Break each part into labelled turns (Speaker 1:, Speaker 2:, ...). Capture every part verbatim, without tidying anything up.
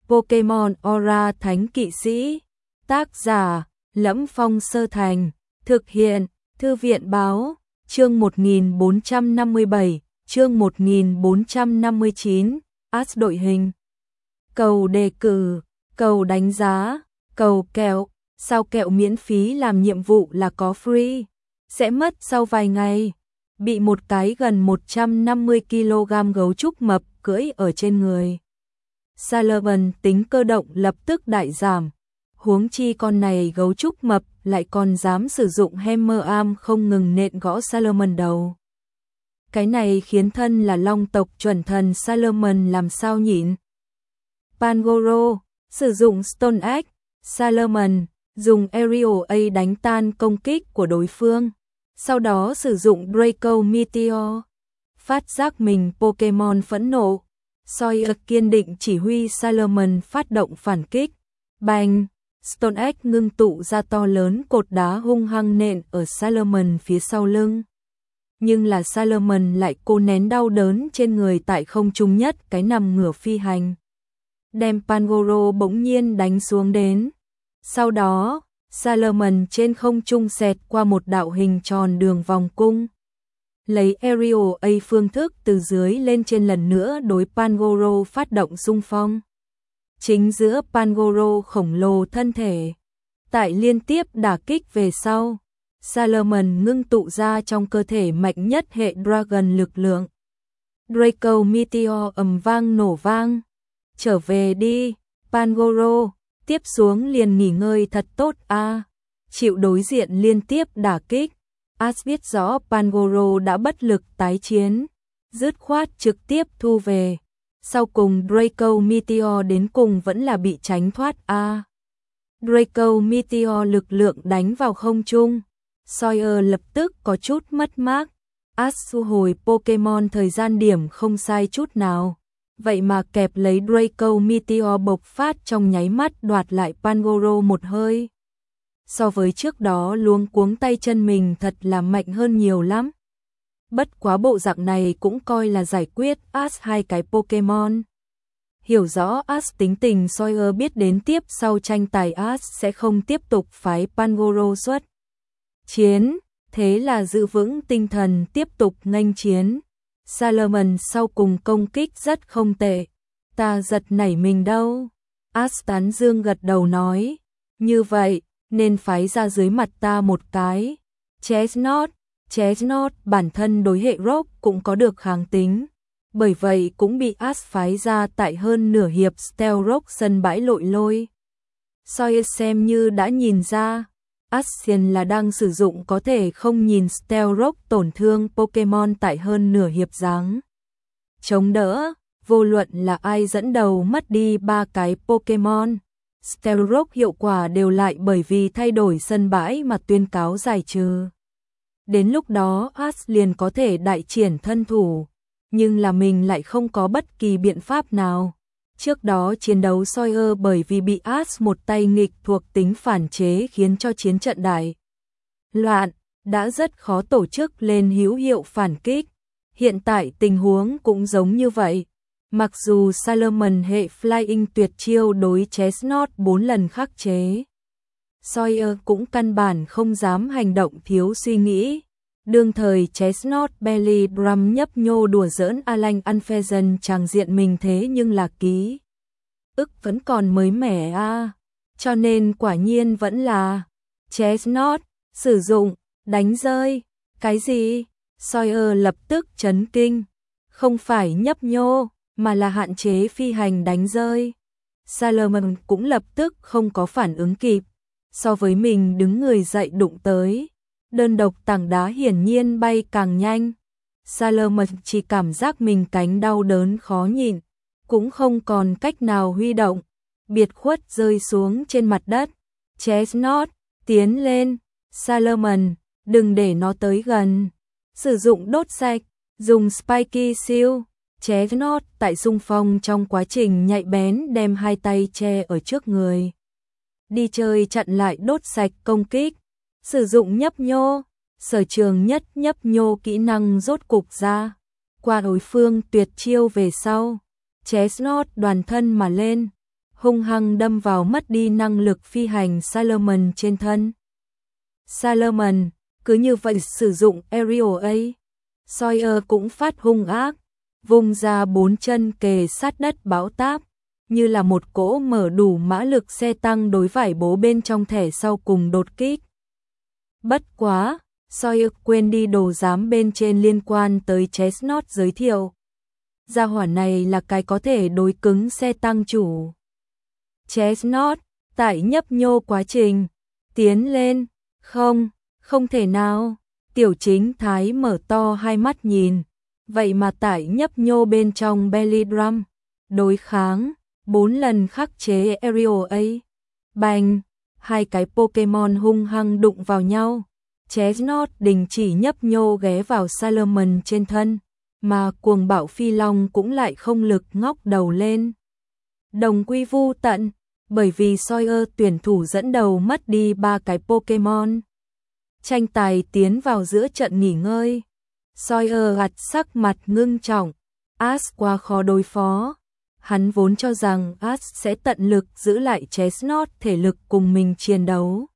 Speaker 1: Pokemon Aura Thánh Kỵ Sĩ. Tác giả: Lẫm Phong Sơ Thành. Thực hiện: Thư viện báo. Chương một nghìn bốn trăm năm mươi bảy, chương một nghìn bốn trăm năm mươi chín. As đội hình. Cầu đề cử, cầu đánh giá, cầu kẹo. Sao kẹo miễn phí làm nhiệm vụ là có free, sẽ mất sau vài ngày. Bị một cái gần một trăm năm mươi ki lô gam gấu trúc mập cưỡi ở trên người. Salomon tính cơ động lập tức đại giảm. Huống chi con này gấu trúc mập lại còn dám sử dụng hammer arm không ngừng nện gõ Salomon đầu. Cái này khiến thân là long tộc chuẩn thần Salomon làm sao nhịn. Pangoro sử dụng Stone Axe, Salomon dùng Aerial A đánh tan công kích của đối phương, sau đó sử dụng Draco Meteor. Phát giác mình Pokemon phẫn nộ, Sawyer kiên định chỉ huy Salomon phát động phản kích. Bang! Stone Axe ngưng tụ ra to lớn cột đá hung hăng nện ở Salomon phía sau lưng. Nhưng là Salomon lại cố nén đau đớn trên người tại không trung nhất cái nằm ngửa phi hành. Đem Pangoro bỗng nhiên đánh xuống đến. Sau đó, Salomon trên không trung xẹt qua một đạo hình tròn đường vòng cung. Lấy Aerial A phương thức từ dưới lên trên lần nữa đối Pangoro phát động xung phong. Chính giữa Pangoro khổng lồ thân thể. Tại liên tiếp đả kích về sau, Salomon ngưng tụ ra trong cơ thể mạnh nhất hệ Dragon lực lượng. Draco Meteor ầm vang nổ vang. Trở về đi, Pangoro, tiếp xuống liền nghỉ ngơi thật tốt a. À. Chịu đối diện liên tiếp đả kích, As biết rõ Pangoro đã bất lực tái chiến, dứt khoát trực tiếp thu về. Sau cùng Draco Meteor đến cùng vẫn là bị tránh thoát a. À. Draco Meteor lực lượng đánh vào không trung, Sawyer lập tức có chút mất mát. As thu hồi Pokemon thời gian điểm không sai chút nào. Vậy mà kẹp lấy Draco Meteor bộc phát trong nháy mắt đoạt lại Pangoro một hơi. So với trước đó luống cuống tay chân mình thật là mạnh hơn nhiều lắm. Bất quá bộ dạng này cũng coi là giải quyết As hai cái Pokemon. Hiểu rõ As tính tình, Sawyer biết đến tiếp sau tranh tài As sẽ không tiếp tục phái Pangoro xuất chiến, thế là giữ vững tinh thần tiếp tục nghênh chiến. Salomon sau cùng công kích rất không tệ, ta giật nảy mình đâu. As tán dương gật đầu nói, như vậy nên phái ra dưới mặt ta một cái. Chestnut, Chestnut bản thân đối hệ Rock cũng có được kháng tính, bởi vậy cũng bị As phái ra tại hơn nửa hiệp Stealth Rock sân bãi lội lôi. Sawyer xem như đã nhìn ra, Ascian là đang sử dụng có thể không nhìn Stealth Rock tổn thương Pokemon tại hơn nửa hiệp dáng chống đỡ, vô luận là ai dẫn đầu mất đi ba cái Pokemon. Stealth Rock hiệu quả đều lại bởi vì thay đổi sân bãi mà tuyên cáo giải trừ. Đến lúc đó As liền có thể đại triển thân thủ, nhưng là mình lại không có bất kỳ biện pháp nào. Trước đó chiến đấu Sawyer bởi vì bị As một tay nghịch thuộc tính phản chế khiến cho chiến trận đại loạn, đã rất khó tổ chức lên hữu hiệu phản kích. Hiện tại tình huống cũng giống như vậy. Mặc dù Salomon hệ Flying tuyệt chiêu đối Chestnut bốn lần khắc chế, Sawyer cũng căn bản không dám hành động thiếu suy nghĩ. Đương thời Chestnut Belly Drum nhấp nhô đùa giỡn Alan Unpheasant tràng diện mình thế nhưng là ký ức vẫn còn mới mẻ a. À. Cho nên quả nhiên vẫn là Chestnut sử dụng đánh rơi. Cái gì? Sawyer lập tức chấn kinh. Không phải nhấp nhô, mà là hạn chế phi hành đánh rơi. Salomon cũng lập tức không có phản ứng kịp. So với mình đứng người dậy đụng tới, đơn độc tảng đá hiển nhiên bay càng nhanh. Salomon chỉ cảm giác mình cánh đau đớn khó nhịn, cũng không còn cách nào huy động, biệt khuất rơi xuống trên mặt đất. Chestnut, tiến lên. Salomon, đừng để nó tới gần. Sử dụng đốt sạch, dùng Spiky Seal. Chestnut tại xung phong trong quá trình nhạy bén đem hai tay che ở trước người. Đi chơi chặn lại đốt sạch công kích. Sử dụng nhấp nhô, sở trường nhất nhấp nhô kỹ năng rốt cục ra. Qua đối phương tuyệt chiêu về sau, Chestnut đoàn thân mà lên, hung hăng đâm vào mất đi năng lực phi hành Salomon trên thân. Salomon cứ như vậy sử dụng Aerial A. Sawyer cũng phát hung ác, vung ra bốn chân kề sát đất bão táp, như là một cỗ mở đủ mã lực xe tăng đối vải bố bên trong thẻ sau cùng đột kích. Bất quá, Sawyer quên đi đồ giám bên trên liên quan tới Chestnut giới thiệu. Gia hỏa này là cái có thể đối cứng xe tăng chủ. Chestnut, tại nhấp nhô quá trình, tiến lên, không, không thể nào. Tiểu Chính Thái mở to hai mắt nhìn, vậy mà tại nhấp nhô bên trong belly drum, đối kháng, bốn lần khắc chế Aerial A. Bành, hai cái Pokemon hung hăng đụng vào nhau. Chestnut đình chỉ nhấp nhô ghé vào Salomon trên thân, mà cuồng bạo phi long cũng lại không lực ngóc đầu lên. Đồng quy vu tận, bởi vì Sawyer tuyển thủ dẫn đầu mất đi ba cái Pokemon. Tranh tài tiến vào giữa trận nghỉ ngơi. Sawyer gặt sắc mặt ngưng trọng, Ash quá khó đối phó. Hắn vốn cho rằng Ash sẽ tận lực giữ lại Chestnut thể lực cùng mình chiến đấu.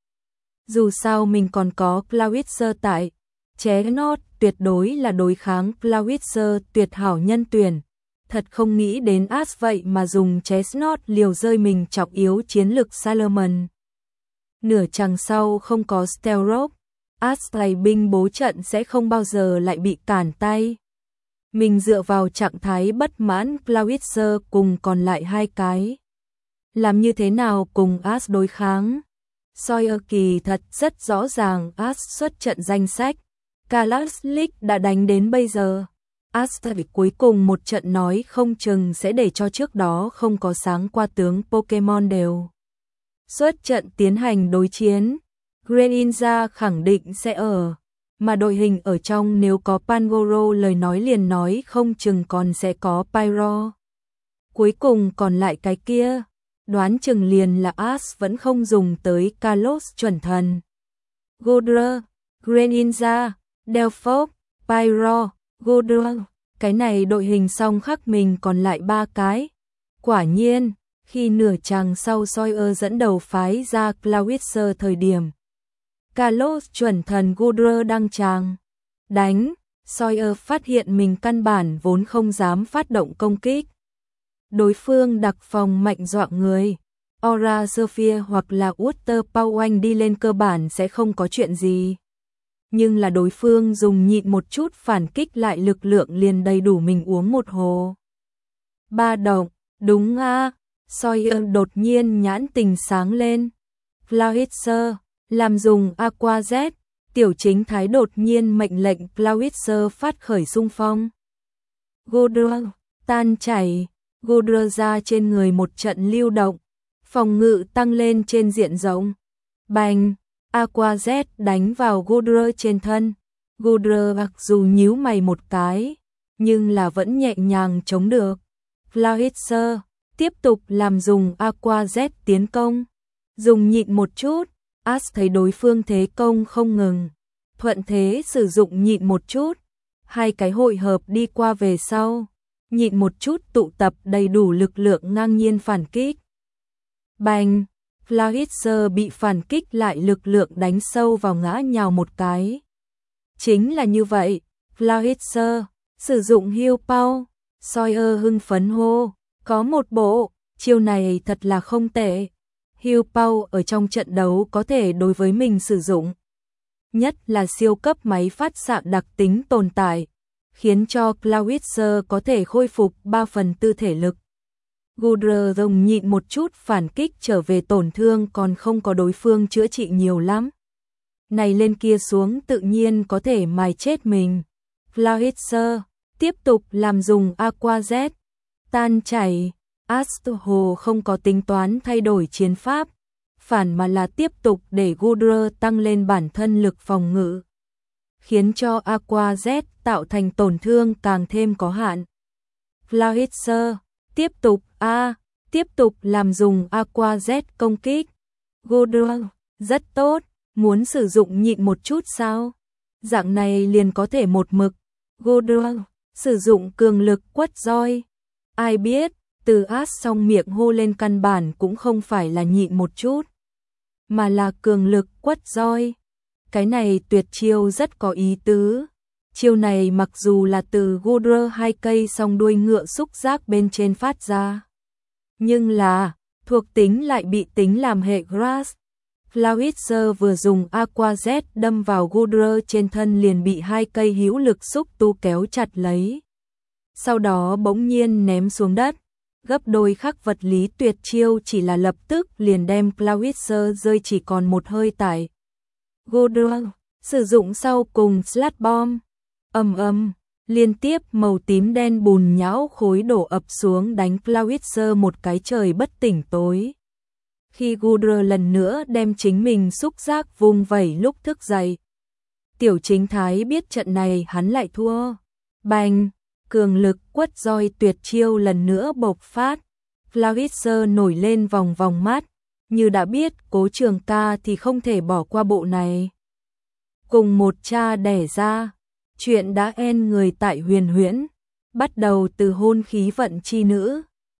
Speaker 1: Dù sao mình còn có Clawitzer tại, Chestnut tuyệt đối là đối kháng Clawitzer tuyệt hảo nhân tuyển. Thật không nghĩ đến Ash vậy mà dùng Chestnut liều rơi mình trọng yếu chiến lực Salomon. Nửa chặng sau không có Stealth, Ash bày binh bố trận sẽ không bao giờ lại bị cản tay. Mình dựa vào trạng thái bất mãn Clawitzer cùng còn lại hai cái. Làm như thế nào cùng Ash đối kháng? Sawyer kỳ thật rất rõ ràng Ash xuất trận danh sách. Kalas League đã đánh đến bây giờ. Ash cuối cùng một trận nói không chừng sẽ để cho trước đó không có sáng qua tướng Pokemon đều xuất trận tiến hành đối chiến. Greninja khẳng định sẽ ở, mà đội hình ở trong nếu có Pangoro lời nói liền nói không chừng còn sẽ có Pyro. Cuối cùng còn lại cái kia, đoán chừng liền là Ash vẫn không dùng tới Kalos chuẩn thần. Godra, Greninja, Delphox, Pyro, Godra, cái này đội hình song khắc mình còn lại ba cái. Quả nhiên, khi nửa chặng sau Sawyer dẫn đầu phái ra Clawitzer thời điểm, Kalos chuẩn thần Godra đăng tràng. Đánh, Sawyer phát hiện mình căn bản vốn không dám phát động công kích. Đối phương đặc phòng mạnh dọa người. Aura Sphere hoặc là Water Power đi lên cơ bản sẽ không có chuyện gì. Nhưng là đối phương dùng nhịn một chút phản kích lại lực lượng liền đầy đủ mình uống một hồ. Ba động, đúng a. Sawyer đột nhiên nhãn tình sáng lên. Clawitzer, làm dùng Aqua Z, Tiểu Chính Thái đột nhiên mệnh lệnh Clawitzer phát khởi xung phong. Godra, tan chảy, Godra ra trên người một trận lưu động, phòng ngự tăng lên trên diện rộng. Bành, Aqua Z đánh vào Godra trên thân. Godra mặc dù nhíu mày một cái, nhưng là vẫn nhẹ nhàng chống được. Clawitzer tiếp tục làm dùng Aqua Z tiến công. Dùng nhịn một chút, Ash thấy đối phương thế công không ngừng, thuận thế sử dụng nhịn một chút. Hai cái hội hợp đi qua về sau, nhịn một chút tụ tập đầy đủ lực lượng ngang nhiên phản kích. Bành, Clawitzer bị phản kích lại lực lượng đánh sâu vào ngã nhào một cái. Chính là như vậy, Clawitzer sử dụng Heal Power. Sawyer hưng phấn hô, có một bộ, chiêu này thật là không tệ. Heal Power ở trong trận đấu có thể đối với mình sử dụng. Nhất là siêu cấp máy phát xạ đặc tính tồn tại, khiến cho Clawitzer có thể khôi phục ba phần tư thể lực. Godra dùng nhịn một chút phản kích trở về tổn thương còn không có đối phương chữa trị nhiều lắm. Này lên kia xuống tự nhiên có thể mài chết mình. Clawitzer tiếp tục làm dùng Aqua Z, tan chảy. Astro không có tính toán thay đổi chiến pháp, phản mà là tiếp tục để Godra tăng lên bản thân lực phòng ngự, khiến cho Aqua Z tạo thành tổn thương càng thêm có hạn. Clawitzer tiếp tục a tiếp tục làm dùng Aqua Z công kích. Godra rất tốt, muốn sử dụng nhịn một chút sao? Dạng này liền có thể một mực. Godra sử dụng cường lực quất roi. Ai biết, Từ át xong miệng hô lên căn bản cũng không phải là nhịn một chút, mà là cường lực quất roi. Cái này tuyệt chiêu rất có ý tứ. Chiêu này mặc dù là từ Goodra hai cây song đuôi ngựa xúc giác bên trên phát ra, nhưng là thuộc tính lại bị tính làm hệ Grass. Clawitzer vừa dùng Aqua Z đâm vào Goodra trên thân liền bị hai cây hữu lực xúc tu kéo chặt lấy. Sau đó bỗng nhiên ném xuống đất. Gấp đôi khắc vật lý tuyệt chiêu chỉ là lập tức liền đem Clawitzer rơi chỉ còn một hơi tải. Goodra sử dụng sau cùng Slot Bomb. Ầm ầm, liên tiếp màu tím đen bùn nhão khối đổ ập xuống đánh Clawitzer một cái trời bất tỉnh tối. Khi Goodra lần nữa đem chính mình xúc giác vung vẩy lúc thức dậy, Tiểu Chính Thái biết trận này hắn lại thua. Bành, cường lực quất roi tuyệt chiêu lần nữa bộc phát. Clawitzer nổi lên vòng vòng mắt, như đã biết Cố Trường Ca thì không thể bỏ qua bộ này. Cùng một cha đẻ ra, chuyện đã en người tại Huyền Huyễn, bắt đầu từ hôn khí vận chi nữ.